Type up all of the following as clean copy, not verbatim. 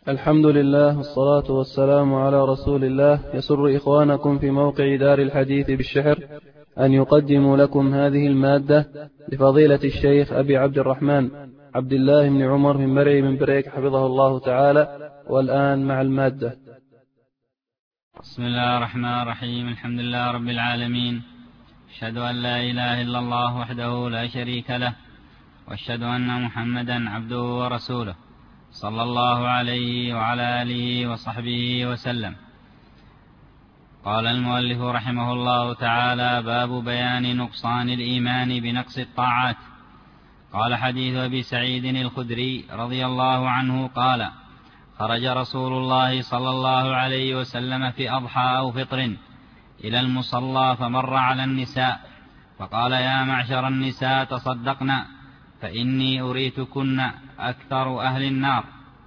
الحمد لله والصلاة والسلام على رسول الله. يسر إخوانكم في موقع دار الحديث بالشحر أن يقدموا لكم هذه المادة لفضيلة الشيخ أبي عبد الرحمن عبد الله بن عمر من مرعي من بريك حفظه الله تعالى. والآن مع المادة. بسم الله الرحمن الرحيم. الحمد لله رب العالمين، أشهد أن لا إله إلا الله وحده لا شريك له، وأشهد أن محمدا عبده ورسوله صلى الله عليه وعلى آله وصحبه وسلم. قال المؤلف رحمه الله تعالى: باب بيان نقصان الإيمان بنقص الطاعات. قال: حديث أبي سعيد الخدري رضي الله عنه قال: خرج رسول الله صلى الله عليه وسلم في أضحى أو فطر إلى المصلى، فمر على النساء فقال: يا معشر النساء تصدقنا، فإني أريتكن أكثر أهل النار.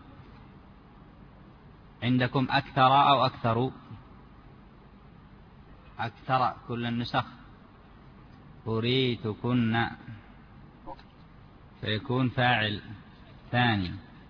عندكم أكثر أو أكثر؟ أكثر كل النسخ. أريتكن فيكون فاعل ثاني.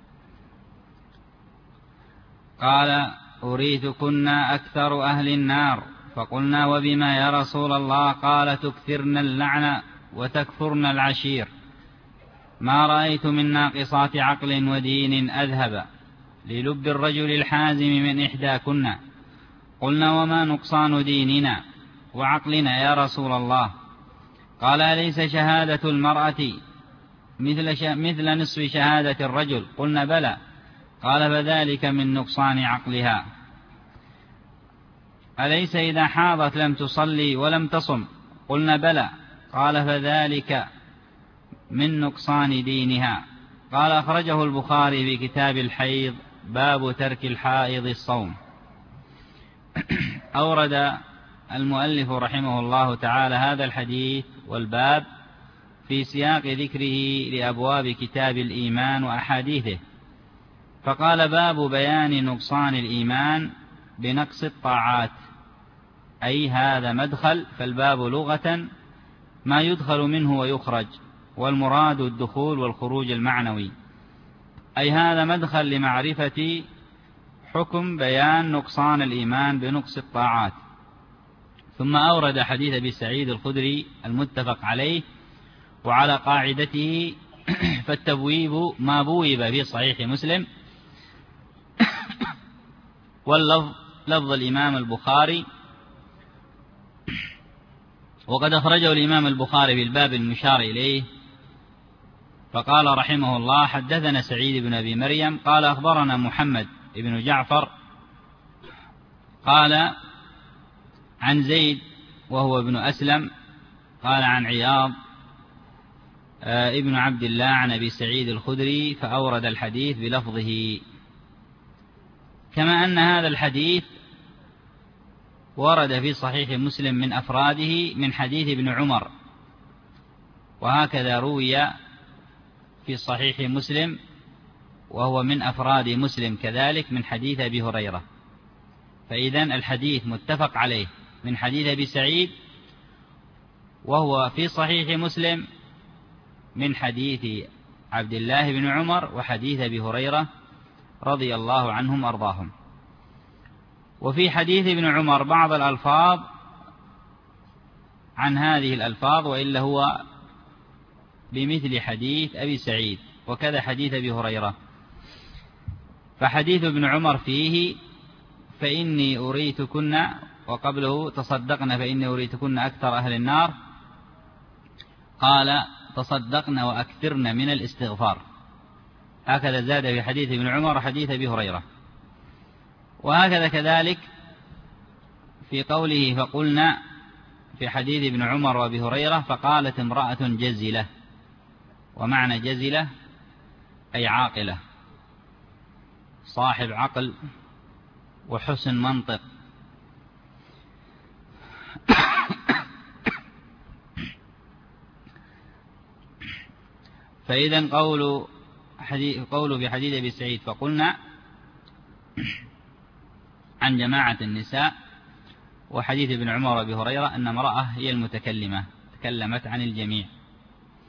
قال: أريتكن أكثر أهل النار. فقلنا: وبما يا رسول الله؟ قال: تكثرن اللعن وتكفرن العشير. ما رأيت من ناقصات عقل ودين أذهب للب الرجل الحازم من إحداكن. قلنا: وما نقصان ديننا وعقلنا يا رسول الله؟ قال: أليس شهادة المرأة مثل نصف شهادة الرجل؟ قلنا: بلى. قال: فذلك من نقصان عقلها. أليس إذا حاضت لم تصلي ولم تصم؟ قلنا: بلى. قال: فذلك من نقصان دينها. قال: أخرجه البخاري في كتاب الحيض، باب ترك الحائض الصوم. أورد المؤلف رحمه الله تعالى هذا الحديث والباب في سياق ذكره لأبواب كتاب الإيمان وأحاديثه، فقال: باب بيان نقصان الإيمان بنقص الطاعات، أي هذا مدخل، فالباب لغة ما يدخل منه ويخرج، والمراد الدخول والخروج المعنوي، أي هذا مدخل لمعرفة حكم بيان نقصان الإيمان بنقص الطاعات. ثم أورد حديث أبي سعيد الخدري المتفق عليه وعلى قاعدته، فالتبويب ما بويب في صحيح مسلم، واللفظ لفظ الإمام البخاري. وقد أخرجه الإمام البخاري في الباب المشار إليه، فقال رحمه الله: حدثنا سعيد بن أبي مريم قال: أخبرنا محمد بن جعفر قال عن زيد وهو ابن أسلم قال عن عياض ابن عبد الله عن أبي سعيد الخدري، فأورد الحديث بلفظه. كما أن هذا الحديث ورد في صحيح مسلم من أفراده من حديث ابن عمر، وهكذا روي في صحيح مسلم وهو من أفراد مسلم كذلك من حديث أبي هريرة. فإذن الحديث متفق عليه من حديث أبي سعيد، وهو في صحيح مسلم من حديث عبد الله بن عمر وحديث أبي هريرة رضي الله عنهم وأرضاهم. وفي حديث ابن عمر بعض الألفاظ عن هذه الألفاظ، وإلا هو بمثل حديث أبي سعيد، وكذا حديث أبي هريرة. فحديث ابن عمر فيه: فإني أريتكن، وقبله: تصدقن فإني أريتكن أكثر أهل النار. قال: تصدقن وأكثرن من الاستغفار. هكذا زاد في حديث ابن عمر حديث أبي هريرة. وهكذا كذلك في قوله: فقلنا، في حديث ابن عمر وأبي هريرة: فقالت امرأة جزلة. ومعنى جزلة أي عاقلة، صاحب عقل وحسن منطق. فإذا قول في حديث أبي سعيد: فقلنا، عن جماعة النساء، وحديث ابن عمر وأبي هريرة أن امرأة هي المتكلمة، تكلمت عن الجميع.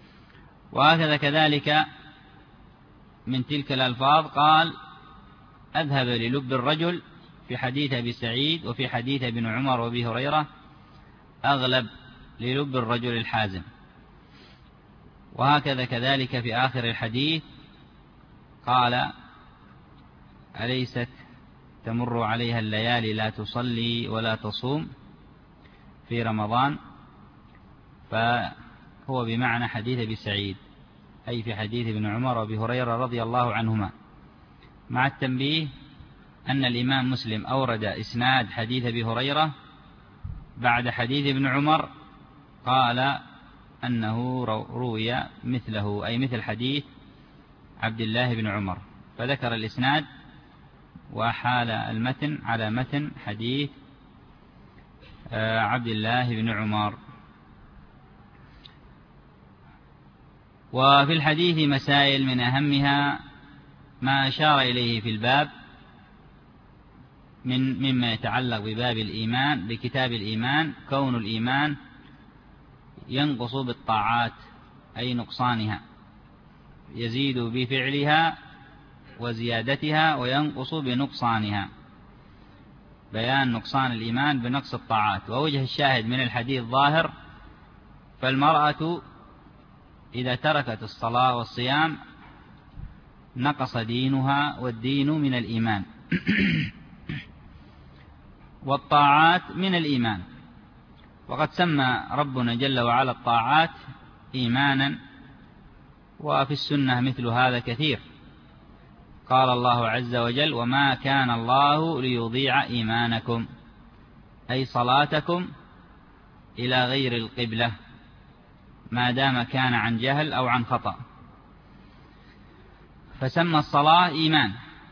وهكذا كذلك من تلك الألفاظ قال: أذهب للب الرجل في حديث أبي سعيد، وفي حديث ابن عمر وابي هريرة أغلب للب الرجل الحازم. وهكذا كذلك في آخر الحديث قال: أليست تمر عليها الليالي لا تصلي ولا تصوم في رمضان؟ فهو بمعنى حديث أبي سعيد، أي في حديث ابن عمر وابي هريرة رضي الله عنهما، مع التنبيه أن الإمام مسلم أورد إسناد حديث أبي هريرة بعد حديث ابن عمر، قال أنه روي مثله، أي مثل حديث عبد الله بن عمر، فذكر الإسناد وحال المتن على متن حديث عبد الله بن عمر. وفي الحديث مسائل، من أهمها ما أشار إليه في الباب مما يتعلق بباب الإيمان، بكتاب الإيمان، كون الإيمان ينقص بالطاعات، أي نقصانها، يزيد بفعلها وزيادتها وينقص بنقصانها، بيان نقصان الإيمان بنقص الطاعات. ووجه الشاهد من الحديث ظاهر: فالمرأة إذا تركت الصلاة والصيام نقص دينها، والدين من الإيمان والطاعات من الإيمان. وقد سمى ربنا جل وعلا الطاعات إيمانا، وفي السنة مثل هذا كثير. قال الله عز وجل: وما كان الله ليضيع إيمانكم، أي صلاتكم إلى غير القبلة، ما دام كان عن جهل أو عن خطأ. فسمى الصلاة إيمان،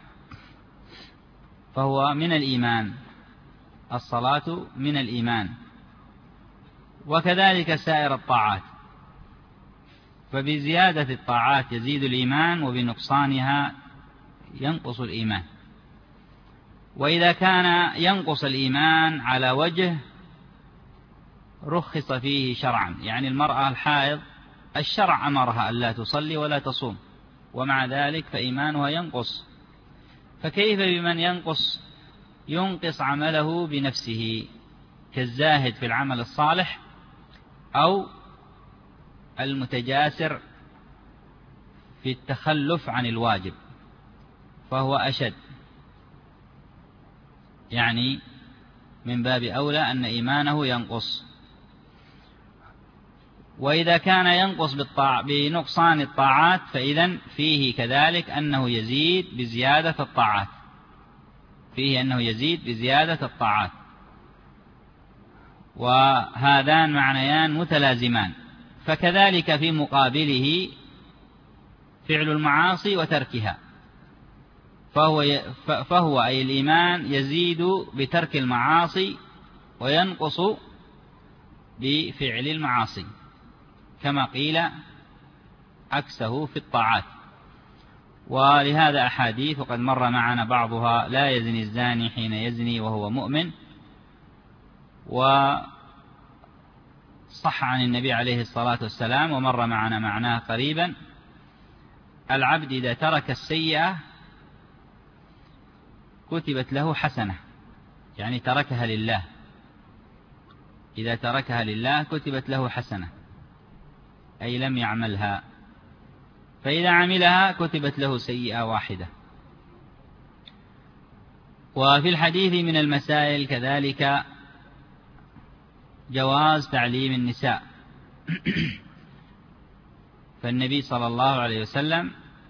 فهو من الإيمان، الصلاة من الإيمان. وكذلك سائر الطاعات، فبزيادة الطاعات يزيد الإيمان، وبنقصانها ينقص الإيمان. وإذا كان ينقص الإيمان على وجه رخص فيه شرعا، يعني المرأة الحائض الشرع أمرها ألا تصلي ولا تصوم، ومع ذلك فإيمانها ينقص، فكيف بمن ينقص عمله بنفسه، كالزاهد في العمل الصالح أو المتجاسر في التخلف عن الواجب، فهو أشد، يعني من باب أولى أن إيمانه ينقص. وإذا كان ينقص بنقصان الطاعات، فإذن فيه كذلك أنه يزيد بزيادة الطاعات، فيه أنه يزيد بزيادة الطاعات، وهذان معنيان متلازمان. فكذلك في مقابله فعل المعاصي وتركها، فهو أي الإيمان يزيد بترك المعاصي وينقص بفعل المعاصي، كما قيل عكسه في الطاعات. ولهذا أحاديث وقد مر معنا بعضها: لا يزني الزاني حين يزني وهو مؤمن. وصح عن النبي عليه الصلاة والسلام، ومر معنا معناه قريبا: العبد إذا ترك السيئة كتبت له حسنة، يعني تركها لله، إذا تركها لله كتبت له حسنة، أي لم يعملها، فإذا عملها كتبت له سيئة واحدة. وفي الحديث من المسائل كذلك جواز تعليم النساء، فالنبي صلى الله عليه وسلم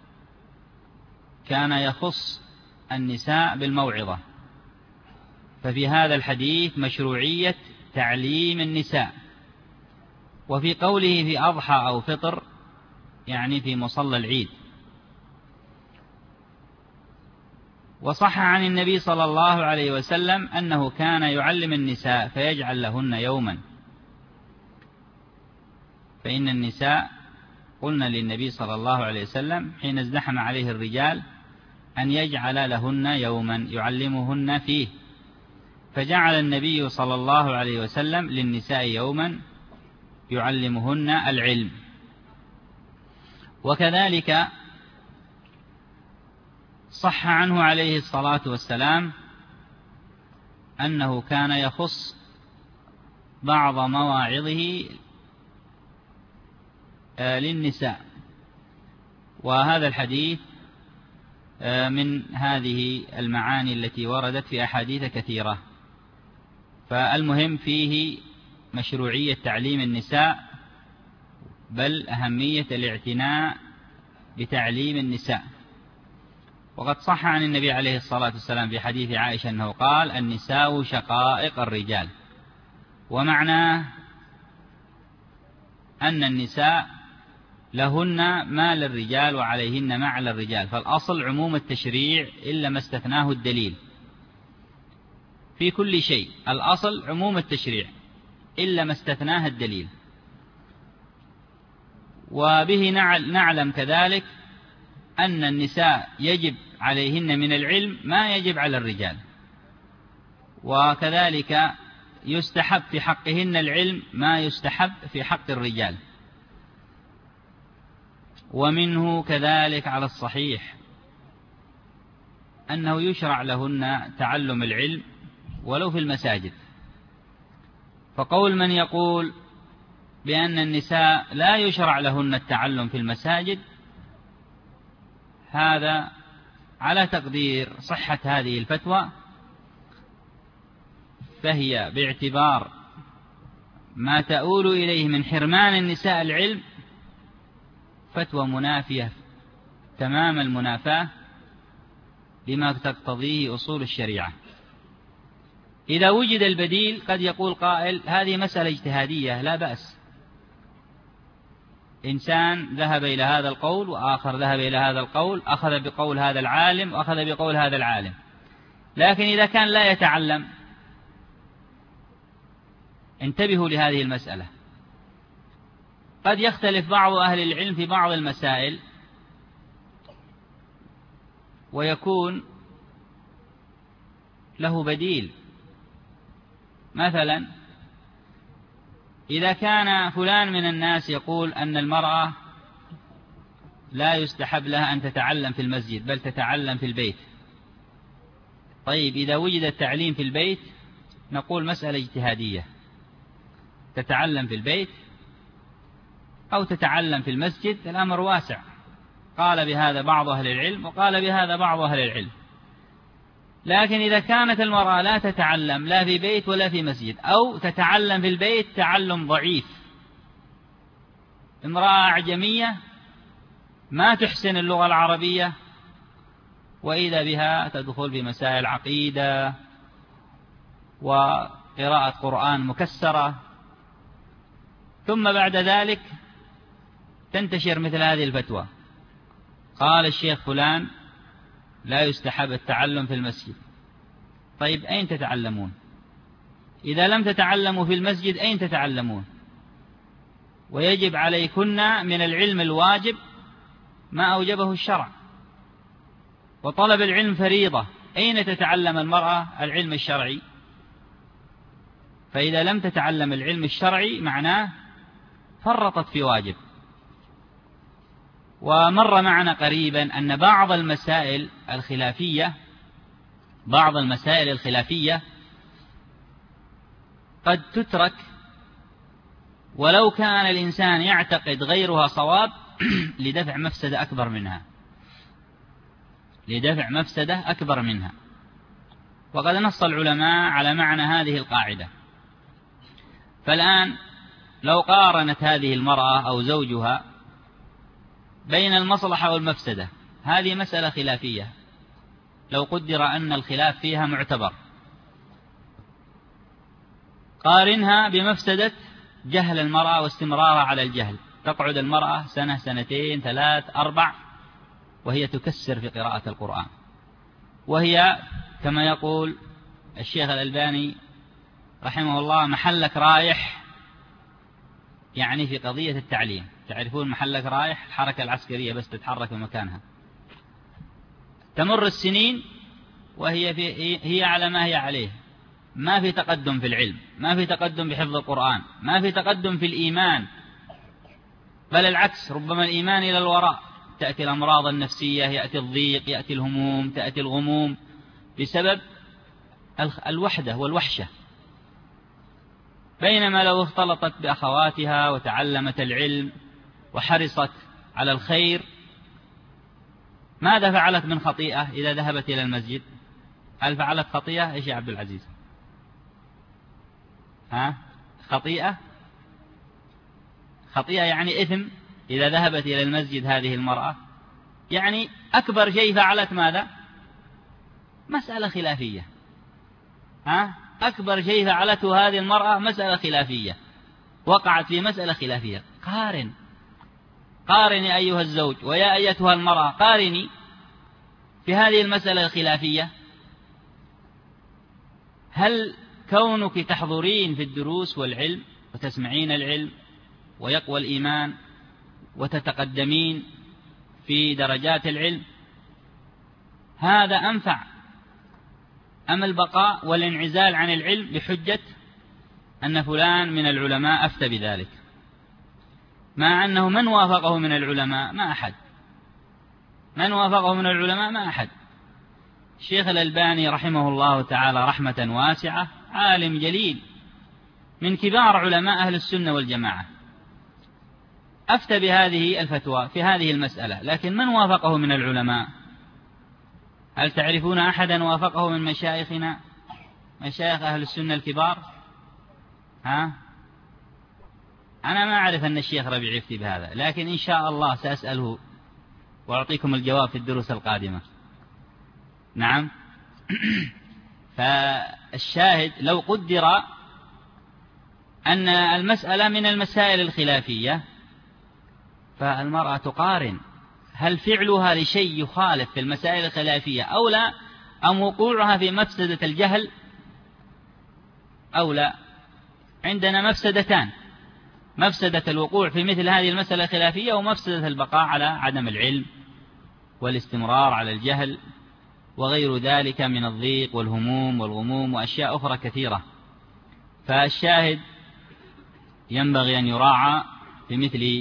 كان يخص النساء بالموعظة، ففي هذا الحديث مشروعية تعليم النساء. وفي قوله في أضحى أو فطر، يعني في مصلى العيد. وصح عن النبي صلى الله عليه وسلم أنه كان يعلم النساء فيجعل لهن يوما، فإن النساء قلنا للنبي صلى الله عليه وسلم حين ازدحم عليه الرجال أن يجعل لهن يوما يعلمهن فيه، فجعل النبي صلى الله عليه وسلم للنساء يوما يعلمهن العلم. وكذلك صح عنه عليه الصلاة والسلام أنه كان يخص بعض مواعظه للنساء، وهذا الحديث من هذه المعاني التي وردت في أحاديث كثيرة. فالمهم فيه مشروعية تعليم النساء، بل أهمية الاعتناء بتعليم النساء. وقد صح عن النبي عليه الصلاة والسلام في حديث عائشة أنه قال: النساء شقائق الرجال، ومعناه أن النساء لهن ما للرجال وعليهن ما على الرجال، فالأصل عموم التشريع إلا ما استثناه الدليل في كل شيء، الأصل عموم التشريع إلا ما استثناه الدليل. وبه نعلم كذلك أن النساء يجب عليهن من العلم ما يجب على الرجال، وكذلك يستحب في حقهن العلم ما يستحب في حق الرجال. ومنه كذلك على الصحيح أنه يشرع لهن تعلم العلم ولو في المساجد. فقول من يقول بأن النساء لا يشرع لهن التعلم في المساجد، هذا على تقدير صحة هذه الفتوى فهي باعتبار ما تؤول إليه من حرمان النساء العلم فتوى منافية تمام المنافاة لما تقتضيه أصول الشريعة. إذا وجد البديل قد يقول قائل: هذه مسألة اجتهادية لا بأس، إنسان ذهب إلى هذا القول وآخر ذهب إلى هذا القول، أخذ بقول هذا العالم وأخذ بقول هذا العالم. لكن إذا كان لا يتعلم، انتبهوا لهذه المسألة، قد يختلف بعض أهل العلم في بعض المسائل ويكون له بديل. مثلا إذا كان فلان من الناس يقول أن المرأة لا يستحب لها أن تتعلم في المسجد بل تتعلم في البيت، طيب إذا وجد التعليم في البيت نقول مسألة اجتهادية، تتعلم في البيت أو تتعلم في المسجد، الأمر واسع، قال بهذا بعض أهل العلم وقال بهذا بعض أهل العلم. لكن إذا كانت المرأة لا تتعلم لا في بيت ولا في مسجد، أو تتعلم في البيت تعلم ضعيف، امرأة أعجمية ما تحسن اللغة العربية وإذا بها تدخل في مسائل عقيدة وقراءة قرآن مكسرة، ثم بعد ذلك تنتشر مثل هذه الفتوى: قال الشيخ فلان لا يستحب التعلم في المسجد. طيب أين تتعلمون؟ إذا لم تتعلموا في المسجد أين تتعلمون؟ ويجب عليكن من العلم الواجب ما أوجبه الشرع، وطلب العلم فريضة، أين تتعلم المرأة العلم الشرعي؟ فإذا لم تتعلم العلم الشرعي معناه فرطت في واجب. ومر معنا قريبا أن بعض المسائل الخلافية قد تترك ولو كان الإنسان يعتقد غيرها صواب لدفع مفسدة أكبر منها. وقد نص العلماء على معنى هذه القاعدة. فالآن لو قارنت هذه المرأة أو زوجها بين المصلحة والمفسدة، هذه مسألة خلافية لو قدر أن الخلاف فيها معتبر، قارنها بمفسدة جهل المرأة واستمرارها على الجهل، تقعد المرأة سنة سنتين 3 4 وهي تكسر في قراءة القرآن، وهي كما يقول الشيخ الألباني رحمه الله محلك رايح، يعني في قضية التعليم. تعرفون محلك رايح، الحركة العسكرية بس تتحرك بمكانها، تمر السنين وهي هي على ما هي عليه، ما في تقدم في العلم، ما في تقدم بحفظ القرآن، ما في تقدم في الإيمان، بل العكس، ربما الإيمان إلى الوراء، تأتي الأمراض النفسية، يأتي الضيق، يأتي الهموم، تأتي الغموم بسبب الوحدة والوحشة. بينما لو اختلطت بأخواتها وتعلمت العلم وحرصت على الخير، ماذا فعلت من خطيئة إذا ذهبت إلى المسجد؟ هل فعلت خطيئة؟ إيش يا عبد العزيز؟ خطيئة يعني إثم إذا ذهبت إلى المسجد هذه المرأة. يعني أكبر شيء فعلت ماذا؟ مسألة خلافية. أكبر شيء فعلته هذه المرأة مسألة خلافية، وقعت في مسألة خلافية. قارني أيها الزوج ويا أيتها المرأة، قارني في هذه المسألة الخلافية. هل كونك تحضرين في الدروس والعلم وتسمعين العلم ويقوى الإيمان وتتقدمين في درجات العلم، هذا أنفع أم البقاء والانعزال عن العلم بحجة أن فلان من العلماء أفتى بذلك، مع أنه من وافقه من العلماء؟ ما أحد. من وافقه من العلماء؟ ما أحد. الشيخ الألباني رحمه الله تعالى رحمة واسعة، عالم جليل من كبار علماء أهل السنة والجماعة، أفتى بهذه الفتوى في هذه المسألة، لكن من وافقه من العلماء؟ هل تعرفون أحدا وافقه من مشايخنا، مشايخ أهل السنة الكبار؟ أنا ما أعرف أن الشيخ ربيع يفتي بهذا، لكن إن شاء الله سأسأله وأعطيكم الجواب في الدروس القادمة. نعم. فالشاهد لو قدر أن المسألة من المسائل الخلافية، فالمرأة تقارن هل فعلها لشيء يخالف في المسائل الخلافية أو لا، أم وقوعها في مفسدة الجهل أو لا. عندنا مفسدتان: مفسدة الوقوع في مثل هذه المسألة الخلافية، ومفسدة البقاء على عدم العلم والاستمرار على الجهل وغير ذلك من الضيق والهموم والغموم وأشياء أخرى كثيرة. فالشاهد ينبغي أن يراعى في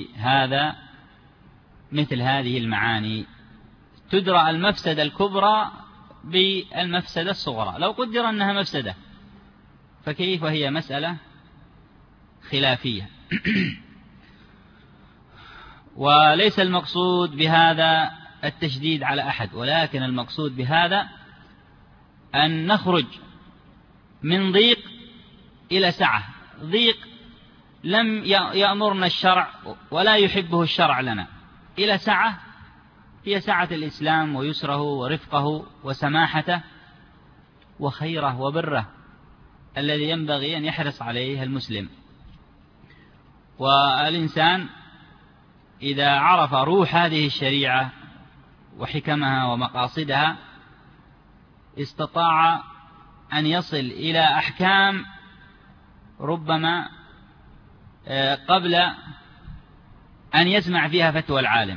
مثل هذه المعاني، تدرى المفسدة الكبرى بالمفسدة الصغرى. لو قدر أنها مفسدة، فكيف هي مسألة خلافية؟ وليس المقصود بهذا التشديد على أحد، ولكن المقصود بهذا أن نخرج من ضيق إلى سعة. ضيق لم يأمرنا الشرع ولا يحبه الشرع لنا، إلى سعة هي سعة الإسلام ويسره ورفقه وسماحته وخيره وبره الذي ينبغي أن يحرص عليه المسلم. والإنسان إذا عرف روح هذه الشريعة وحكمها ومقاصدها استطاع أن يصل إلى أحكام ربما قبل أن يسمع فيها فتوى العالم،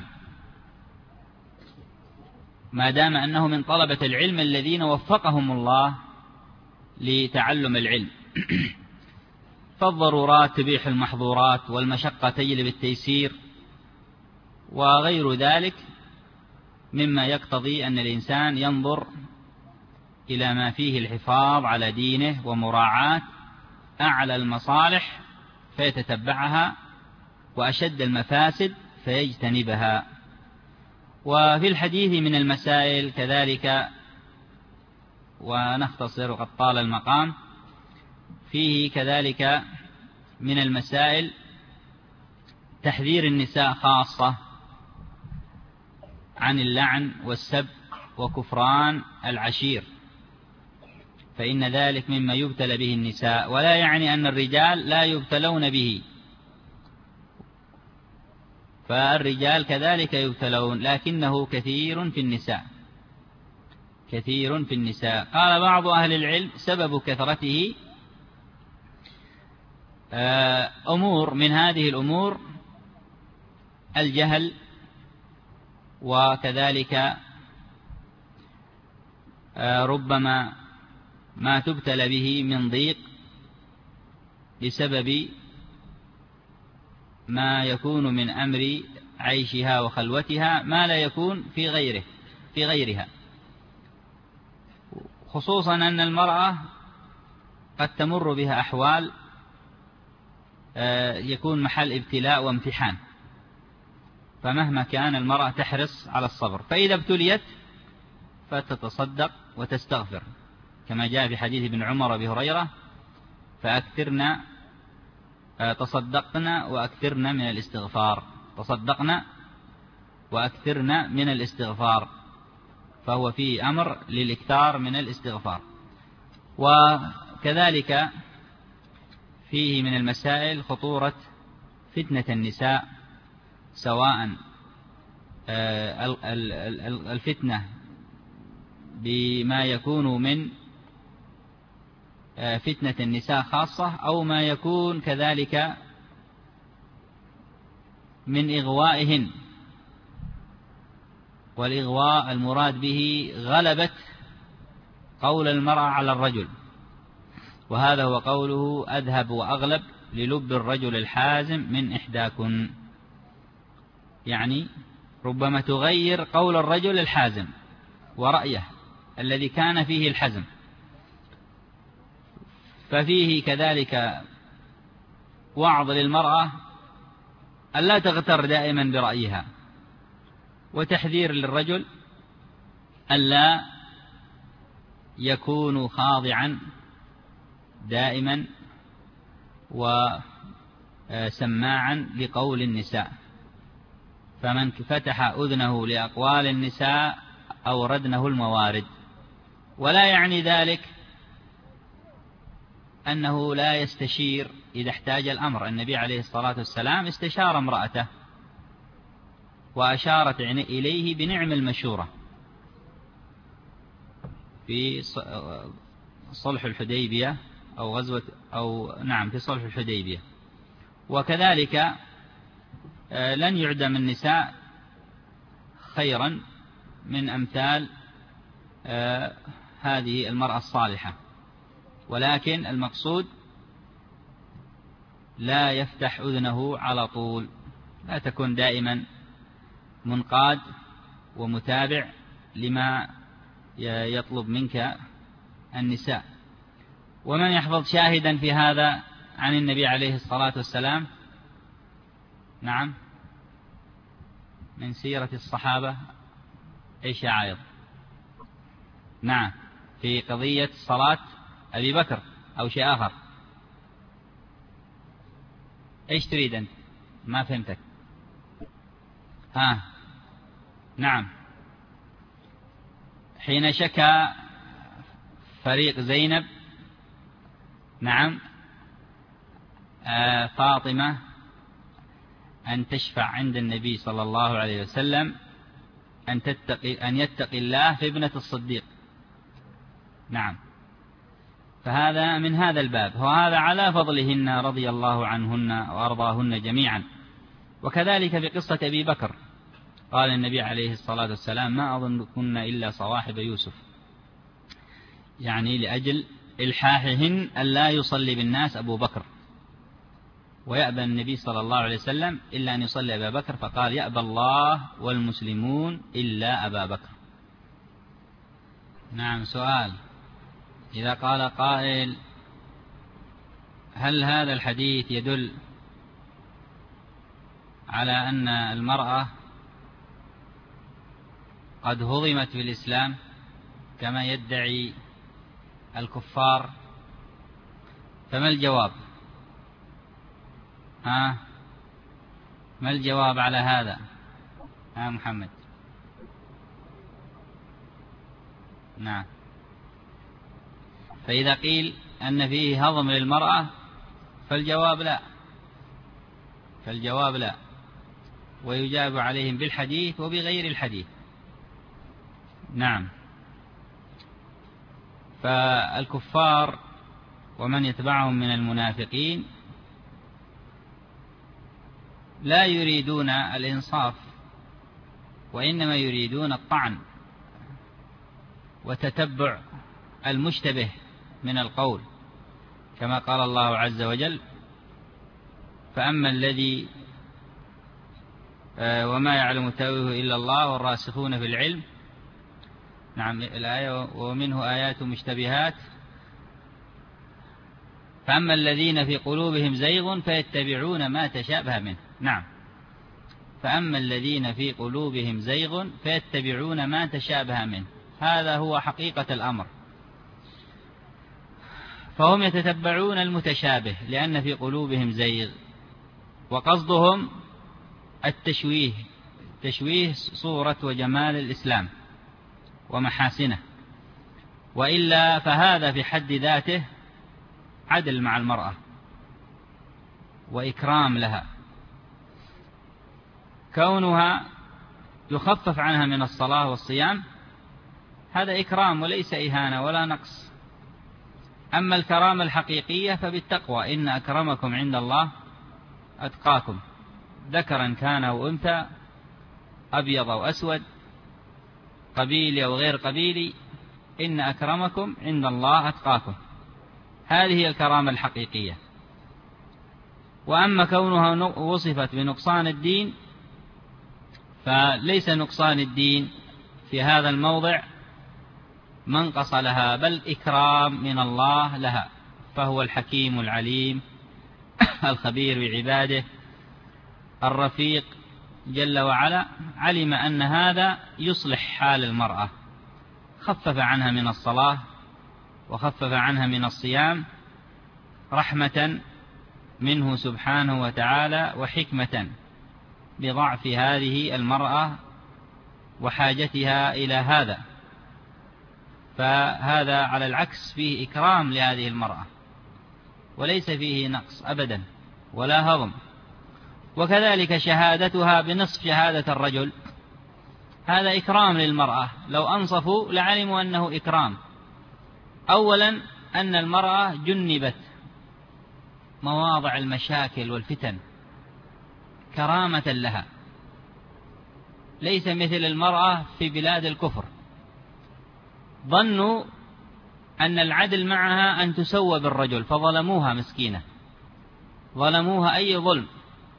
ما دام أنه من طلبة العلم الذين وفقهم الله لتعلم العلم. فالضرورات تبيح المحظورات، والمشقة تجلب التيسير، وغير ذلك مما يقتضي أن الإنسان ينظر إلى ما فيه الحفاظ على دينه ومراعاة أعلى المصالح فيتتبعها، وأشد المفاسد فيجتنبها. وفي الحديث من المسائل كذلك، ونختصر وقد طال المقام، فيه كذلك من المسائل تحذير النساء خاصة عن اللعن والسب وكفران العشير، فإن ذلك مما يبتلى به النساء، ولا يعني أن الرجال لا يبتلون به، فالرجال كذلك يبتلون، لكنه كثير في النساء، كثير في النساء. قال بعض أهل العلم سبب كثرته أمور، من هذه الأمور الجهل، وكذلك ربما ما تبتلى به من ضيق بسبب ما يكون من أمر عيشها وخلوتها ما لا يكون في غيرها، خصوصا أن المرأة قد تمر بها أحوال يكون محل ابتلاء وامتحان، فمهما كان المرأة تحرص على الصبر، فإذا ابتليت فتتصدق وتستغفر، كما جاء في حديث ابن عمر وابي هريرة: فأكثرنا تصدقنا وأكثرنا من الاستغفار، تصدقنا وأكثرنا من الاستغفار، فهو فيه أمر للإكثار من الاستغفار. وكذلك فيه من المسائل خطورة فتنة النساء، سواء الفتنة بما يكون من فتنة النساء خاصة، أو ما يكون كذلك من إغوائهن، والإغواء المراد به غلبة قول المرأة على الرجل، وهذا هو قوله: أذهب وأغلب للب الرجل الحازم من إحداكن، يعني ربما تغير قول الرجل الحازم ورأيه الذي كان فيه الحزم. ففيه كذلك وعظ للمرأة ألا تغتر دائما برأيها، وتحذير للرجل ألا يكون خاضعا دائما وسماعا لقول النساء، فمن فتح أذنه لأقوال النساء أوردنه الموارد. ولا يعني ذلك أنه لا يستشير إذا احتاج الأمر. النبي عليه الصلاة والسلام استشار امرأته وأشارت إليه بنعم المشورة في صلح الحديبية أو غزوة في صلح الحديبية. وكذلك لن يعدم النساء خيرا من أمثال هذه المرأة الصالحة، ولكن المقصود لا يفتح أذنه على طول، لا تكون دائما منقاد ومتابع لما يطلب منك النساء. ومن يحفظ شاهدا في هذا عن النبي عليه الصلاة والسلام؟ نعم، من سيرة الصحابة ايش يا عايض؟ نعم، في قضية صلاة أبي بكر أو شيء آخر. ايش تريد أنت؟ ما فهمتك. نعم، حين شكى فريق زينب فاطمة أن تشفع عند النبي صلى الله عليه وسلم أن يتقي الله في ابنة الصديق. نعم، فهذا من هذا الباب، وهذا على فضلهن رضي الله عنهن وأرضاهن جميعا. وكذلك في قصة أبي بكر قال النبي عليه الصلاة والسلام: ما أظنكن إلا صواحب يوسف، يعني لأجل إلحاحهن ألا يصلي بالناس أبو بكر، ويأبى النبي صلى الله عليه وسلم إلا أن يصلي أبا بكر، فقال: يأبى الله والمسلمون إلا أبا بكر. نعم، سؤال: إذا قال قائل: هل هذا الحديث يدل على أن المرأة قد هضمت في الإسلام كما يدعي الكفار؟ فما الجواب؟ ما الجواب على هذا؟ محمد. نعم، فإذا قيل أن فيه هضم للمرأة فالجواب لا، ويجاب عليهم بالحديث وبغير الحديث. نعم، فالكفار ومن يتبعهم من المنافقين لا يريدون الإنصاف، وإنما يريدون الطعن وتتبع المشتبه من القول، كما قال الله عز وجل: فأما الذي وما يعلم تأويله إلا الله والراسخون في العلم. نعم الآية ومنه آيات مشتبهات فأما الذين في قلوبهم زيغ فيتبعون ما تشابه منه. نعم فأما الذين في قلوبهم زيغ فيتبعون ما تشابه منه، هذا هو حقيقة الأمر. فهم يتتبعون المتشابه لأن في قلوبهم زيغ، وقصدهم تشويه صورة وجمال الإسلام ومحاسنه، وإلا فهذا في حد ذاته عدل مع المرأة وإكرام لها، كونها يخفف عنها من الصلاة والصيام هذا إكرام وليس إهانة ولا نقص. أما الكرامة الحقيقية فبالتقوى، إن أكرمكم عند الله أتقاكم، ذكرا كان أو أنثى، أبيض أو أسود، قبيلي أو غير قبيلي، إن أكرمكم عند الله أتقاكم، هذه هي الكرامة الحقيقية. وأما كونها وصفت بنقصان الدين فليس نقصان الدين في هذا الموضع منقص لها، بل إكرام من الله لها، فهو الحكيم العليم الخبير بعباده الرفيق جل وعلا، علم أن هذا يصلح حال المرأة، خفف عنها من الصلاة وخفف عنها من الصيام رحمة منه سبحانه وتعالى وحكمة بضعف هذه المرأة وحاجتها إلى هذا، فهذا على العكس فيه إكرام لهذه المرأة وليس فيه نقص أبدا ولا هضم. وكذلك شهادتها بنصف شهادة الرجل هذا إكرام للمرأة، لو أنصفوا لعلموا أنه إكرام. أولا أن المرأة جنبت مواضع المشاكل والفتن كرامة لها، ليس مثل المرأة في بلاد الكفر، ظنوا أن العدل معها أن تسوى بالرجل فظلموها مسكينة، ظلموها أي ظلم.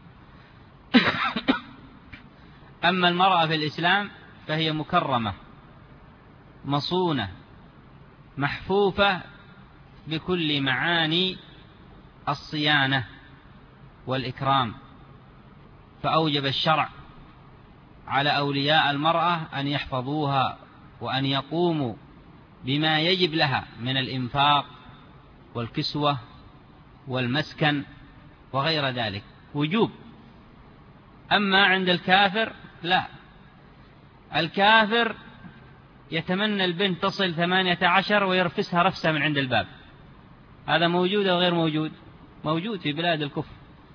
أما المرأة في الإسلام فهي مكرمة مصونة محفوفة بكل معاني الصيانة والإكرام، فأوجب الشرع على أولياء المرأة أن يحفظوها وأن يقوموا بما يجب لها من الإنفاق والكسوة والمسكن وغير ذلك وجوب. أما عند الكافر لا، الكافر يتمنى البنت تصل 18 ويرفسها رفسة من عند الباب، هذا موجود أو غير موجود؟ موجود في بلاد الكفر،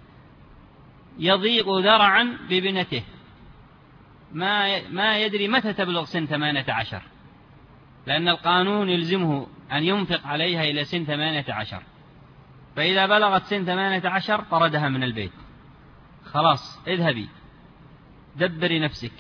يضيق ذرعا ببنته ما يدري متى تبلغ سن 18، لأن القانون يلزمه أن ينفق عليها إلى سن 18، فإذا بلغت سن 18 طردها من البيت، خلاص اذهبي دبري نفسك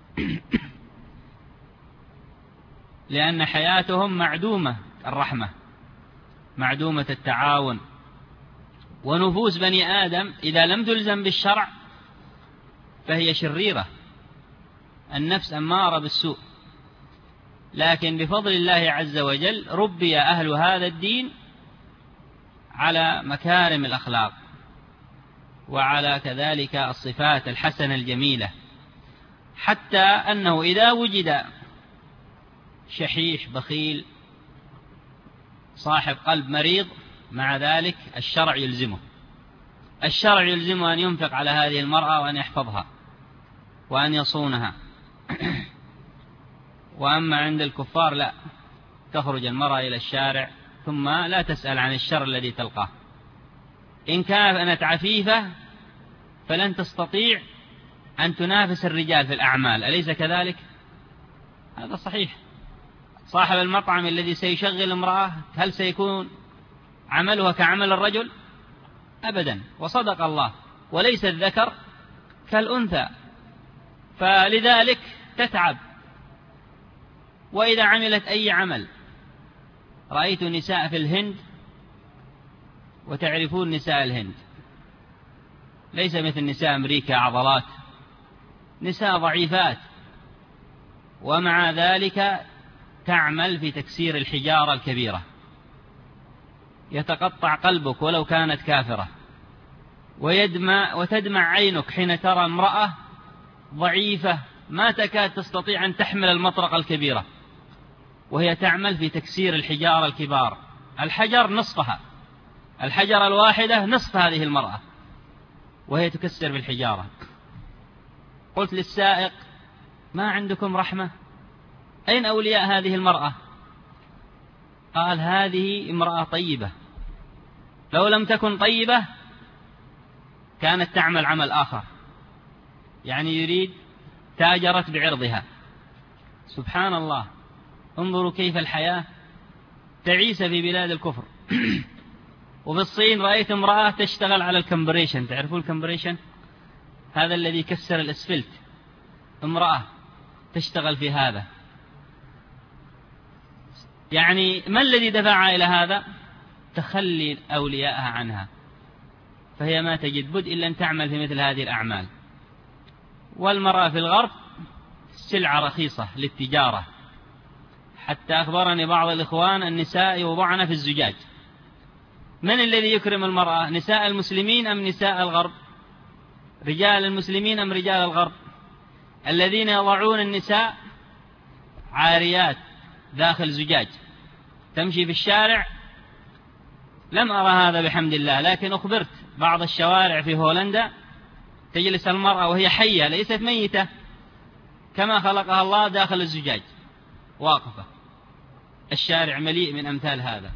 لأن حياتهم معدومة الرحمة، معدومة التعاون. ونفوس بني آدم إذا لم تلزم بالشرع فهي شريرة، النفس أمارة بالسوء، لكن بفضل الله عز وجل ربي أهل هذا الدين على مكارم الأخلاق وعلى كذلك الصفات الحسنة الجميلة، حتى أنه إذا وجد شحيح بخيل صاحب قلب مريض مع ذلك الشرع يلزمه أن ينفق على هذه المرأة وأن يحفظها وأن يصونها. وأما عند الكفار لا، تخرج المرأة إلى الشارع ثم لا تسأل عن الشر الذي تلقاه، إن كانت عفيفة فلن تستطيع أن تنافس الرجال في الأعمال، أليس كذلك؟ هذا صحيح. صاحب المطعم الذي سيشغل امرأة هل سيكون عملها كعمل الرجل؟ أبدا، وصدق الله، وليس الذكر كالأنثى، فلذلك تتعب. وإذا عملت أي عمل، رأيت نساء في الهند، وتعرفون نساء الهند ليس مثل نساء أمريكا عضلات نساء ضعيفات، ومع ذلك تعمل في تكسير الحجارة الكبيرة، يتقطع قلبك ولو كانت كافرة، وتدمع عينك حين ترى امرأة ضعيفة ما تكاد تستطيع أن تحمل المطرقة الكبيرة، وهي تعمل في تكسير الحجارة الكبار. الحجر نصفها، الحجرة الواحدة نصف هذه المرأة، وهي تكسر بالحجارة. قلت للسائق: ما عندكم رحمة؟ أين أولياء هذه المرأة؟ قال: هذه امرأة طيبة، لو لم تكن طيبة كانت تعمل عمل آخر، يعني يريد تاجرت بعرضها. سبحان الله، انظروا كيف الحياة تعيسة في بلاد الكفر. وفي الصين رأيت امرأة تشتغل على الكمبريشن، تعرفون الكمبريشن؟ هذا الذي يكسر الأسفلت، امرأة تشتغل في هذا. يعني ما الذي دفعها إلى هذا؟ تخلي أولياءها عنها، فهي ما تجد بد إلا أن تعمل في مثل هذه الأعمال. والمرأة في الغرب سلعة رخيصة للتجارة، حتى أخبرني بعض الإخوان النساء يوضعن في الزجاج. من الذي يكرم المرأة؟ نساء المسلمين أم نساء الغرب؟ رجال المسلمين أم رجال الغرب؟ الذين يضعون النساء عاريات داخل زجاج، تمشي في الشارع. لم أرى هذا بحمد الله، لكن أخبرت بعض الشوارع في هولندا تجلس المرأة وهي حية ليست ميتة كما خلقها الله داخل الزجاج واقفة. الشارع مليء من أمثال هذا.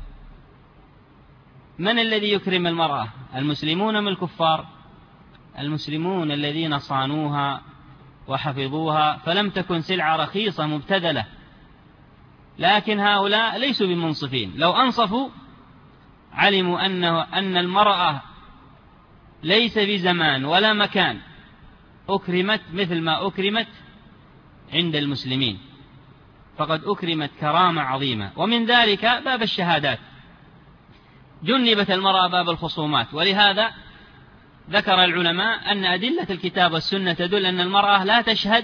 من الذي يكرم المرأة؟ المسلمون أم الكفار؟ المسلمون الذين صانوها وحفظوها، فلم تكن سلعة رخيصة مبتذلة. لكن هؤلاء ليسوا بمنصفين، لو أنصفوا علموا أن المرأة ليس في زمان ولا مكان أكرمت مثل ما أكرمت عند المسلمين، فقد أكرمت كرامة عظيمة. ومن ذلك باب الشهادات، جنبت المرأة باب الخصومات. ولهذا ذكر العلماء أن أدلة الكتاب والسنة تدل أن المرأة لا تشهد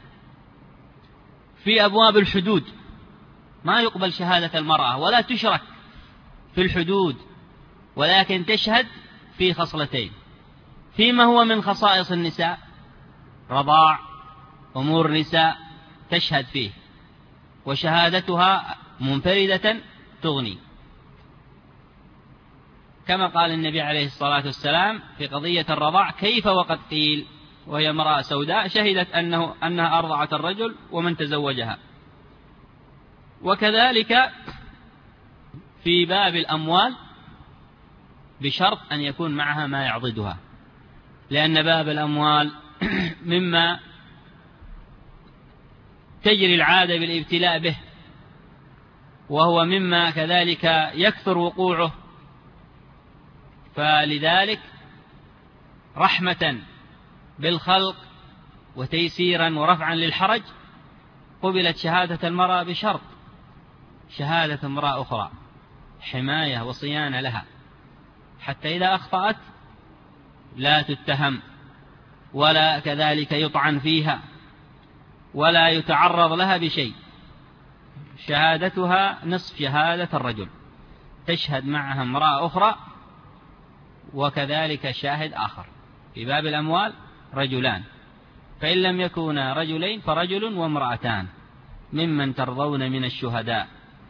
في أبواب الحدود، ما يقبل شهادة المرأة ولا تشرك في الحدود، ولكن تشهد في خصلتين: فيما هو من خصائص النساء، رضاع، أمور نساء تشهد فيه، وشهادتها منفردة تغني، كما قال النبي عليه الصلاة والسلام في قضية الرضاع: كيف وقد قيل، وهي امرأة سوداء شهدت أنها أرضعت الرجل ومن تزوجها. وكذلك في باب الأموال بشرط أن يكون معها ما يعضدها، لأن باب الأموال مما تجري العادة بالابتلاء به، وهو مما كذلك يكثر وقوعه. فلذلك رحمة بالخلق وتيسيرا ورفعا للحرج قبلت شهادة المرأة بشرط شهادة امرأة أخرى، حماية وصيانة لها، حتى إذا أخطأت لا تتهم ولا كذلك يطعن فيها ولا يتعرض لها بشيء. شهادتها نصف شهادة الرجل، تشهد معها امرأة أخرى وكذلك شاهد آخر. في باب الأموال رجلان، فإن لم يكونا رجلين فرجل وامرأتان ممن ترضون من الشهداء.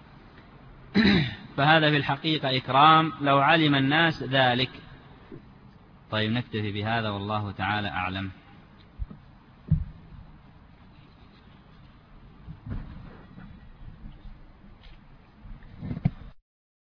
فهذا في الحقيقة إكرام لو علم الناس ذلك. طيب، نكتفي بهذا والله تعالى أعلم.